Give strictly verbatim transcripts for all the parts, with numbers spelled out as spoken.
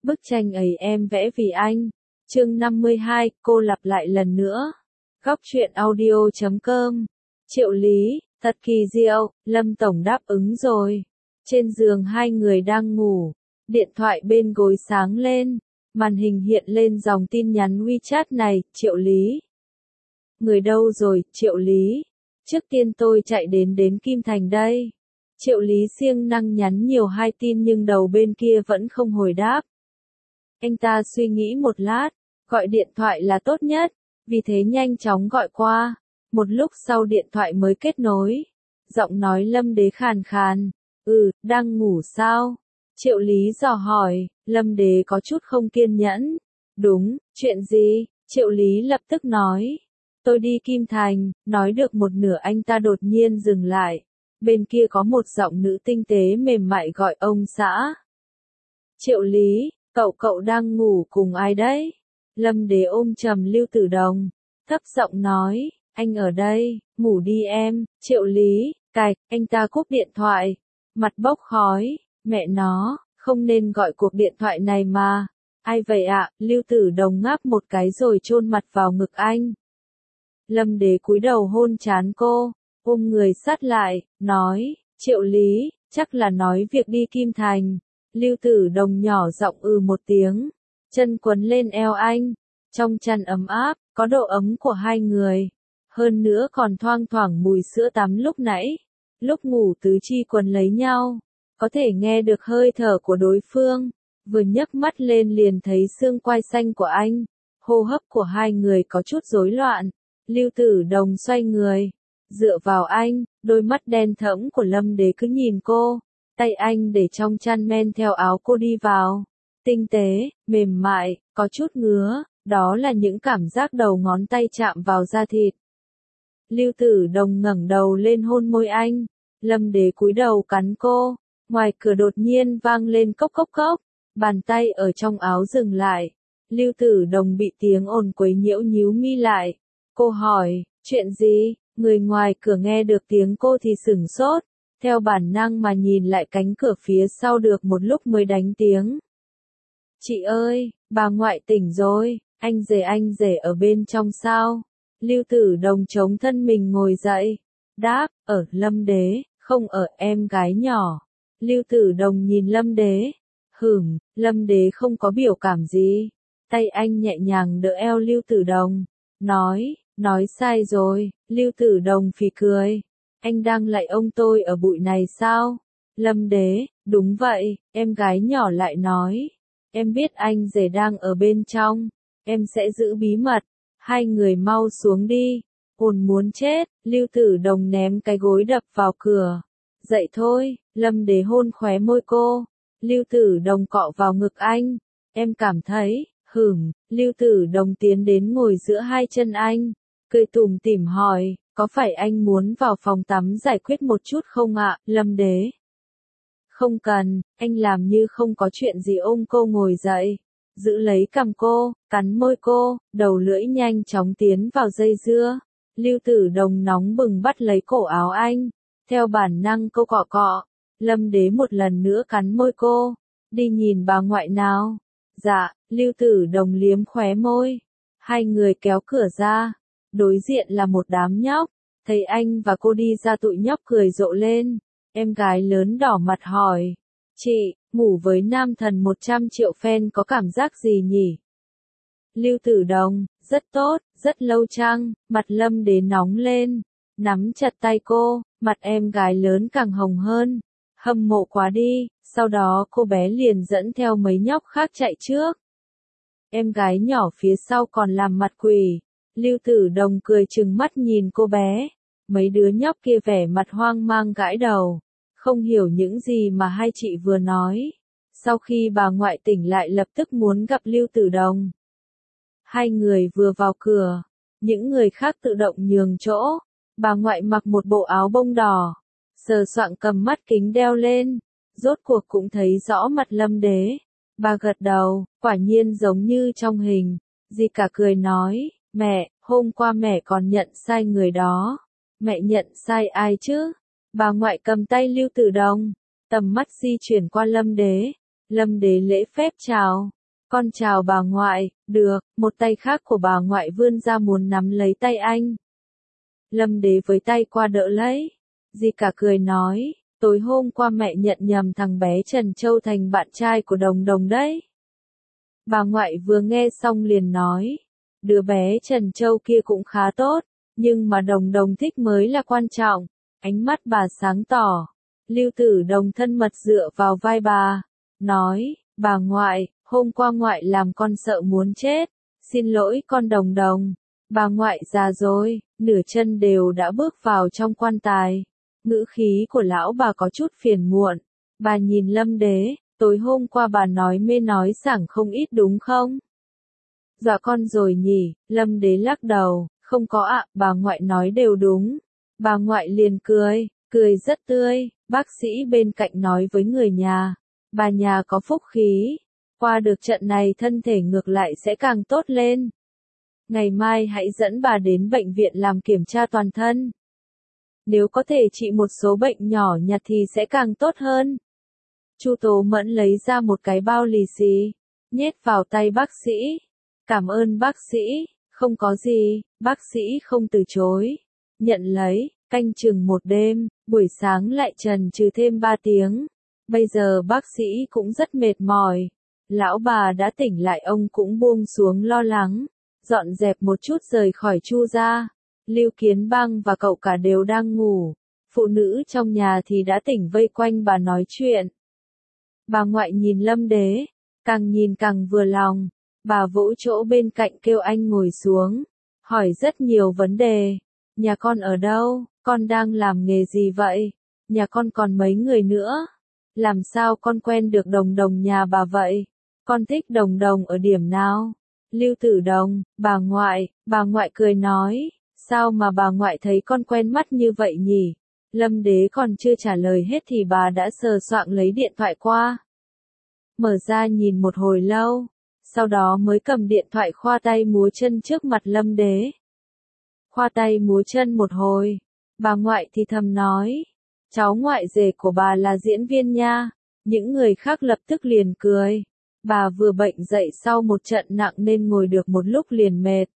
Bức tranh ấy em vẽ vì anh. Chương năm mươi hai, cô lặp lại lần nữa. Góc truyện audio chấm com. Triệu Lý, thật kỳ diệu, Lâm Tổng đáp ứng rồi. Trên giường hai người đang ngủ, điện thoại bên gối sáng lên, màn hình hiện lên dòng tin nhắn WeChat này, Triệu Lý. Người đâu rồi, Triệu Lý? Trước tiên tôi chạy đến đến Kim Thành đây. Triệu Lý siêng năng nhắn nhiều hai tin nhưng đầu bên kia vẫn không hồi đáp. Anh ta suy nghĩ một lát, gọi điện thoại là tốt nhất, vì thế nhanh chóng gọi qua. Một lúc sau điện thoại mới kết nối. Giọng nói Lâm Đế khàn khàn. Ừ, đang ngủ sao? Triệu Lý dò hỏi, Lâm Đế có chút không kiên nhẫn. Đúng, chuyện gì? Triệu Lý lập tức nói. Tôi đi Kim Thành, nói được một nửa anh ta đột nhiên dừng lại. Bên kia có một giọng nữ tinh tế mềm mại gọi ông xã. Triệu Lý, cậu cậu đang ngủ cùng ai đấy? Lâm Đế ôm trầm Lưu Tử Đồng, thấp giọng nói, anh ở đây, ngủ đi em. Triệu Lý, cạch, anh ta cúp điện thoại, mặt bốc khói, mẹ nó, không nên gọi cuộc điện thoại này mà. Ai vậy ạ? Lưu Tử Đồng ngáp một cái rồi chôn mặt vào ngực anh. Lâm Đế cúi đầu hôn trán cô, ôm người sát lại, nói, Triệu Lý, chắc là nói việc đi Kim Thành. Lưu Tử Đồng nhỏ giọng ừ một tiếng, chân quấn lên eo anh, trong chăn ấm áp, có độ ấm của hai người, hơn nữa còn thoang thoảng mùi sữa tắm lúc nãy, lúc ngủ tứ chi quấn lấy nhau, có thể nghe được hơi thở của đối phương, vừa nhấc mắt lên liền thấy xương quai xanh của anh, hô hấp của hai người có chút rối loạn, Lưu Tử Đồng xoay người, dựa vào anh, đôi mắt đen thẫm của Lâm Đế cứ nhìn cô. Tay anh để trong chăn men theo áo cô đi vào. Tinh tế, mềm mại, có chút ngứa, đó là những cảm giác đầu ngón tay chạm vào da thịt. Lưu Tử Đồng ngẩng đầu lên hôn môi anh. Lâm Đế cúi đầu cắn cô. Ngoài cửa đột nhiên vang lên cốc cốc cốc. Bàn tay ở trong áo dừng lại. Lưu Tử Đồng bị tiếng ồn quấy nhiễu nhíu mi lại. Cô hỏi, chuyện gì? Người ngoài cửa nghe được tiếng cô thì sửng sốt. Theo bản năng mà nhìn lại cánh cửa phía sau được một lúc mới đánh tiếng. Chị ơi, bà ngoại tỉnh rồi, anh rể anh rể ở bên trong sao? Lưu Tử Đồng chống thân mình ngồi dậy. Đáp, ở Lâm Đế, không ở em gái nhỏ. Lưu Tử Đồng nhìn Lâm Đế. Hửm, Lâm Đế không có biểu cảm gì. Tay anh nhẹ nhàng đỡ eo Lưu Tử Đồng. Nói, nói sai rồi, Lưu Tử Đồng phì cười. Anh đang lạy ông tôi ở bụi này sao? Lâm Đế, đúng vậy, em gái nhỏ lại nói. Em biết anh rể đang ở bên trong, em sẽ giữ bí mật. Hai người mau xuống đi. Ồn muốn chết, Lưu Tử Đồng ném cái gối đập vào cửa. Dậy thôi, Lâm Đế hôn khóe môi cô. Lưu Tử Đồng cọ vào ngực anh. Em cảm thấy, hửm, Lưu Tử Đồng tiến đến ngồi giữa hai chân anh. Cười tủm tỉm hỏi. Có phải anh muốn vào phòng tắm giải quyết một chút không ạ, Lâm Đế? Không cần, anh làm như không có chuyện gì ôm cô ngồi dậy, giữ lấy cằm cô, cắn môi cô, đầu lưỡi nhanh chóng tiến vào dây dưa. Lưu Tử Đồng nóng bừng bắt lấy cổ áo anh, theo bản năng cô cọ cọ. Lâm Đế một lần nữa cắn môi cô, đi nhìn bà ngoại nào. Dạ, Lưu Tử Đồng liếm khóe môi. Hai người kéo cửa ra. Đối diện là một đám nhóc, thấy anh và cô đi ra tụi nhóc cười rộ lên, em gái lớn đỏ mặt hỏi, chị, ngủ với nam thần một trăm triệu fan có cảm giác gì nhỉ? Lưu Tử Đồng, rất tốt, rất lâu chăng, mặt Lâm Đế nóng lên, nắm chặt tay cô, mặt em gái lớn càng hồng hơn, hâm mộ quá đi, sau đó cô bé liền dẫn theo mấy nhóc khác chạy trước. Em gái nhỏ phía sau còn làm mặt quỷ. Lưu Tử Đồng cười trừng mắt nhìn cô bé, mấy đứa nhóc kia vẻ mặt hoang mang gãi đầu, không hiểu những gì mà hai chị vừa nói. Sau khi bà ngoại tỉnh lại lập tức muốn gặp Lưu Tử Đồng. Hai người vừa vào cửa, những người khác tự động nhường chỗ, bà ngoại mặc một bộ áo bông đỏ, sờ soạng cầm mắt kính đeo lên, rốt cuộc cũng thấy rõ mặt Lâm Đế. Bà gật đầu, quả nhiên giống như trong hình, dì cả cười nói. Mẹ, hôm qua mẹ còn nhận sai người đó. Mẹ nhận sai ai chứ? Bà ngoại cầm tay Lưu Tử Đồng, tầm mắt di chuyển qua Lâm Đế. Lâm Đế lễ phép chào. Con chào bà ngoại, được, một tay khác của bà ngoại vươn ra muốn nắm lấy tay anh. Lâm Đế với tay qua đỡ lấy. Dì cả cười nói, tối hôm qua mẹ nhận nhầm thằng bé Trần Châu thành bạn trai của Đồng Đồng đấy. Bà ngoại vừa nghe xong liền nói, đứa bé Trần Châu kia cũng khá tốt, nhưng mà Đồng Đồng thích mới là quan trọng. Ánh mắt bà sáng tỏ. Lưu Tử Đồng thân mật dựa vào vai bà, nói, bà ngoại, hôm qua ngoại làm con sợ muốn chết, xin lỗi con Đồng Đồng. Bà ngoại già rồi, nửa chân đều đã bước vào trong quan tài. Ngữ khí của lão bà có chút phiền muộn. Bà nhìn Lâm Đế, tối hôm qua bà nói mê nói sảng không ít đúng không? Dọa con rồi nhỉ, Lâm Đế lắc đầu, không có ạ, bà ngoại nói đều đúng. Bà ngoại liền cười, cười rất tươi, bác sĩ bên cạnh nói với người nhà, bà nhà có phúc khí, qua được trận này thân thể ngược lại sẽ càng tốt lên. Ngày mai hãy dẫn bà đến bệnh viện làm kiểm tra toàn thân. Nếu có thể trị một số bệnh nhỏ nhặt thì sẽ càng tốt hơn. Chu Tố Mẫn lấy ra một cái bao lì xì, nhét vào tay bác sĩ. Cảm ơn bác sĩ, không có gì, bác sĩ không từ chối. Nhận lấy, canh chừng một đêm, buổi sáng lại trần trừ thêm ba tiếng. Bây giờ bác sĩ cũng rất mệt mỏi. Lão bà đã tỉnh lại ông cũng buông xuống lo lắng, dọn dẹp một chút rời khỏi Chu gia. Lưu Kiến Bang và cậu cả đều đang ngủ. Phụ nữ trong nhà thì đã tỉnh vây quanh bà nói chuyện. Bà ngoại nhìn Lâm Đế, càng nhìn càng vừa lòng. Bà vỗ chỗ bên cạnh kêu anh ngồi xuống, hỏi rất nhiều vấn đề. Nhà con ở đâu? Con đang làm nghề gì vậy? Nhà con còn mấy người nữa? Làm sao con quen được Đồng Đồng nhà bà vậy? Con thích Đồng Đồng ở điểm nào? Lưu Tử Đồng, bà ngoại, bà ngoại cười nói, sao mà bà ngoại thấy con quen mắt như vậy nhỉ? Lâm Đế còn chưa trả lời hết thì bà đã sờ soạng lấy điện thoại qua. Mở ra nhìn một hồi lâu, sau đó mới cầm điện thoại khoa tay múa chân trước mặt Lâm Đế. Khoa tay múa chân một hồi, bà ngoại thì thầm nói, cháu ngoại rể của bà là diễn viên nha. Những người khác lập tức liền cười. Bà vừa bệnh dậy sau một trận nặng nên ngồi được một lúc liền mệt.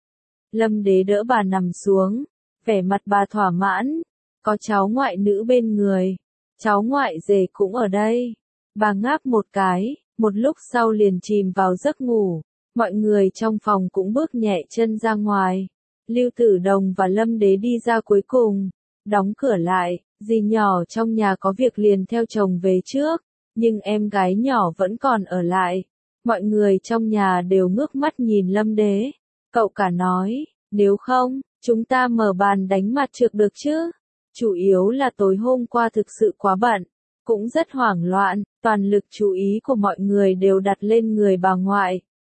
Lâm Đế đỡ bà nằm xuống, vẻ mặt bà thỏa mãn, có cháu ngoại nữ bên người, cháu ngoại rể cũng ở đây. Bà ngáp một cái, một lúc sau liền chìm vào giấc ngủ, mọi người trong phòng cũng bước nhẹ chân ra ngoài. Lưu Tử Đồng và Lâm Đế đi ra cuối cùng, đóng cửa lại, dì nhỏ trong nhà có việc liền theo chồng về trước, nhưng em gái nhỏ vẫn còn ở lại. Mọi người trong nhà đều ngước mắt nhìn Lâm Đế. Cậu cả nói, nếu không, chúng ta mở bàn đánh mặt trược được chứ? Chủ yếu là tối hôm qua thực sự quá bận, cũng rất hoảng loạn, toàn lực chú ý của mọi người đều đặt lên người bà ngoại.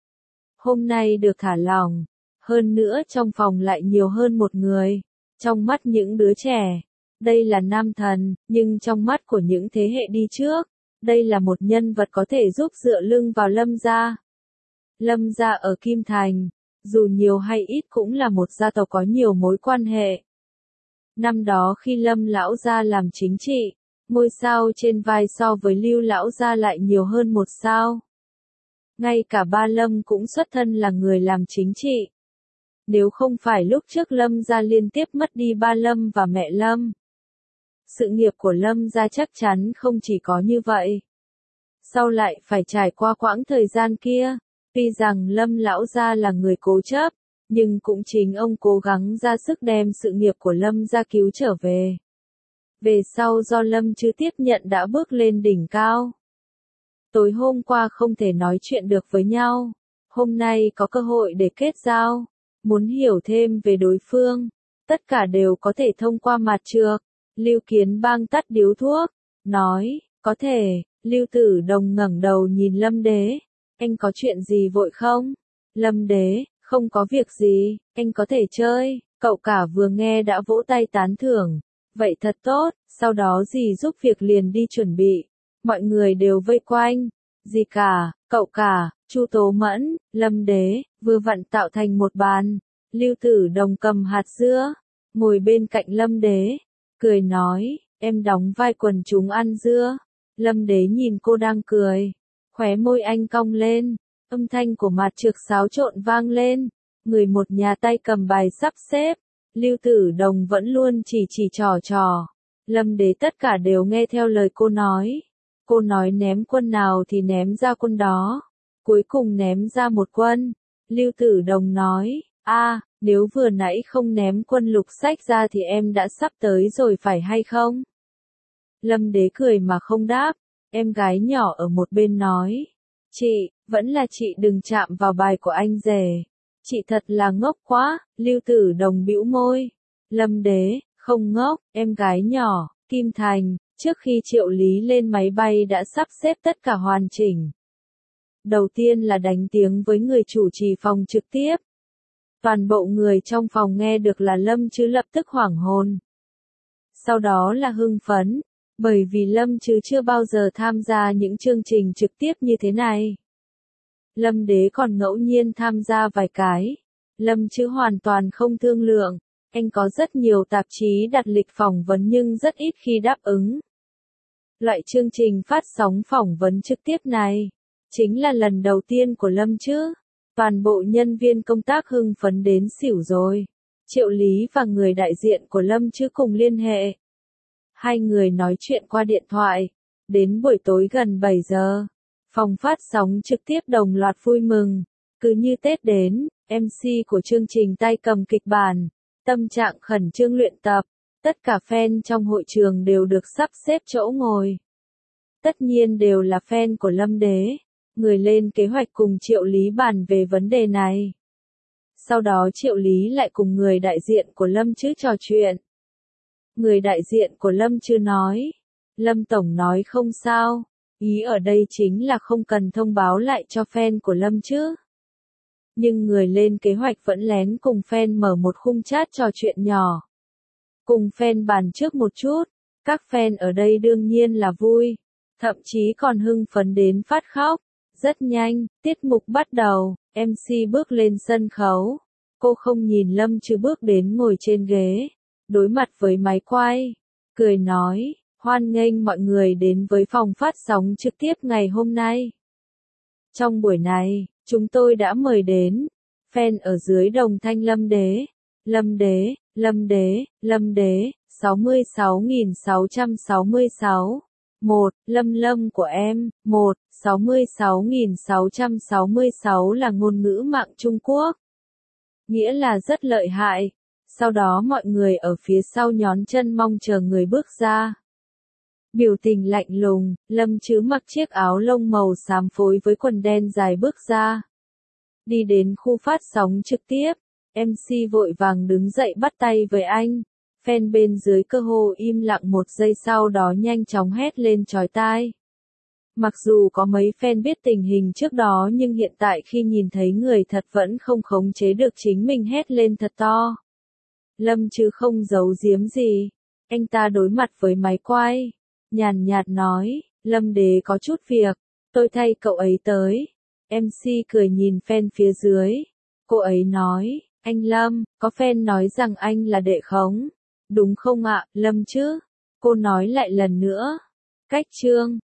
Hôm nay được thả lỏng, hơn nữa trong phòng lại nhiều hơn một người. Trong mắt những đứa trẻ, đây là nam thần, nhưng trong mắt của những thế hệ đi trước, đây là một nhân vật có thể giúp dựa lưng vào Lâm gia. Lâm gia ở Kim Thành, dù nhiều hay ít cũng là một gia tộc có nhiều mối quan hệ. Năm đó khi Lâm lão gia làm chính trị, ngôi sao trên vai so với Lưu lão gia lại nhiều hơn một sao. Ngay cả ba Lâm cũng xuất thân là người làm chính trị. Nếu không phải lúc trước Lâm gia liên tiếp mất đi ba Lâm và mẹ Lâm, sự nghiệp của Lâm gia chắc chắn không chỉ có như vậy. Sau lại phải trải qua quãng thời gian kia, tuy rằng Lâm lão gia là người cố chấp, nhưng cũng chính ông cố gắng ra sức đem sự nghiệp của Lâm gia cứu trở về. Về sau do Lâm Trư tiếp nhận đã bước lên đỉnh cao. Tối hôm qua không thể nói chuyện được với nhau, hôm nay có cơ hội để kết giao, muốn hiểu thêm về đối phương, tất cả đều có thể thông qua mặt trược. Lưu Kiến Bang tắt điếu thuốc, nói, có thể. Lưu Tử Đồng ngẩng đầu nhìn Lâm Đế, anh có chuyện gì vội không? Lâm Đế, không có việc gì, anh có thể chơi. Cậu cả vừa nghe đã vỗ tay tán thưởng, vậy thật tốt. Sau đó dì giúp việc liền đi chuẩn bị, mọi người đều vây quanh, dì cả, cậu cả, Chu Tố Mẫn, Lâm Đế, vừa vặn tạo thành một bàn. Lưu Tử Đồng cầm hạt dưa, ngồi bên cạnh Lâm Đế, cười nói, em đóng vai quần chúng ăn dưa. Lâm Đế nhìn cô đang cười, Khóe môi anh cong lên, âm thanh của Mạt Trực xáo trộn vang lên, người một nhà tay cầm bài sắp xếp, Lưu Tử Đồng vẫn luôn chỉ chỉ trò trò. Lâm Đế tất cả đều nghe theo lời cô nói. Cô nói ném quân nào thì ném ra quân đó. Cuối cùng ném ra một quân. Lưu Tử Đồng nói, a, nếu vừa nãy không ném quân lục sách ra thì em đã sắp tới rồi phải hay không? Lâm Đế cười mà không đáp. Em gái nhỏ ở một bên nói, chị, vẫn là chị đừng chạm vào bài của anh rể. Chị thật là ngốc quá. Lưu Tử Đồng bĩu môi. Lâm Đế, không ngốc, em gái nhỏ. Kim Thành, trước khi Triệu Lý lên máy bay đã sắp xếp tất cả hoàn chỉnh. Đầu tiên là đánh tiếng với người chủ trì phòng trực tiếp. Toàn bộ người trong phòng nghe được là Lâm Chứ lập tức hoảng hồn. Sau đó là hưng phấn, bởi vì Lâm Chứ chưa bao giờ tham gia những chương trình trực tiếp như thế này. Lâm Đế còn ngẫu nhiên tham gia vài cái. Lâm Chứ hoàn toàn không thương lượng. Anh có rất nhiều tạp chí đặt lịch phỏng vấn nhưng rất ít khi đáp ứng. Loại chương trình phát sóng phỏng vấn trực tiếp này chính là lần đầu tiên của Lâm Chứ. Toàn bộ nhân viên công tác hưng phấn đến xỉu rồi. Triệu Lý và người đại diện của Lâm Chứ cùng liên hệ. Hai người nói chuyện qua điện thoại. Đến buổi tối gần bảy giờ, phòng phát sóng trực tiếp đồng loạt vui mừng. Cứ như Tết đến, em xê của chương trình tay cầm kịch bản, tâm trạng khẩn trương luyện tập. Tất cả fan trong hội trường đều được sắp xếp chỗ ngồi. Tất nhiên đều là fan của Lâm Đế. Người lên kế hoạch cùng Triệu Lý bàn về vấn đề này. Sau đó Triệu Lý lại cùng người đại diện của Lâm Chứ trò chuyện. Người đại diện của Lâm Chứ nói, Lâm Tổng nói không sao, ý ở đây chính là không cần thông báo lại cho fan của Lâm Chứ. Nhưng người lên kế hoạch vẫn lén cùng fan mở một khung chat trò chuyện nhỏ. Cùng fan bàn trước một chút, các fan ở đây đương nhiên là vui, thậm chí còn hưng phấn đến phát khóc. Rất nhanh, tiết mục bắt đầu, em xê bước lên sân khấu. Cô không nhìn Lâm Chứ bước đến ngồi trên ghế, đối mặt với máy quay, cười nói, hoan nghênh mọi người đến với phòng phát sóng trực tiếp ngày hôm nay. Trong buổi này, chúng tôi đã mời đến fan ở dưới đồng thanh Lâm Đế, Lâm Đế, Lâm Đế, Lâm Đế, sáu mươi sáu nghìn sáu trăm sáu mươi sáu. một. Lâm Lâm của em. một. sáu mươi sáu nghìn sáu trăm sáu mươi sáu là ngôn ngữ mạng Trung Quốc. Nghĩa là rất lợi hại. Sau đó mọi người ở phía sau nhón chân mong chờ người bước ra. Biểu tình lạnh lùng, Lâm Chứ mặc chiếc áo lông màu xám phối với quần đen dài bước ra. Đi đến khu phát sóng trực tiếp, em xê vội vàng đứng dậy bắt tay với anh. Fan bên dưới cơ hồ im lặng một giây sau đó nhanh chóng hét lên chói tai. Mặc dù có mấy fan biết tình hình trước đó nhưng hiện tại khi nhìn thấy người thật vẫn không khống chế được chính mình hét lên thật to. Lâm Chứ không giấu giếm gì. Anh ta đối mặt với máy quay. Nhàn nhạt nói, Lâm Đế có chút việc. Tôi thay cậu ấy tới. em xê cười nhìn fan phía dưới. Cô ấy nói, anh Lâm, có fan nói rằng anh là đệ khống. Đúng không ạ, Lâm Chứ? Cô nói lại lần nữa. Cách chương.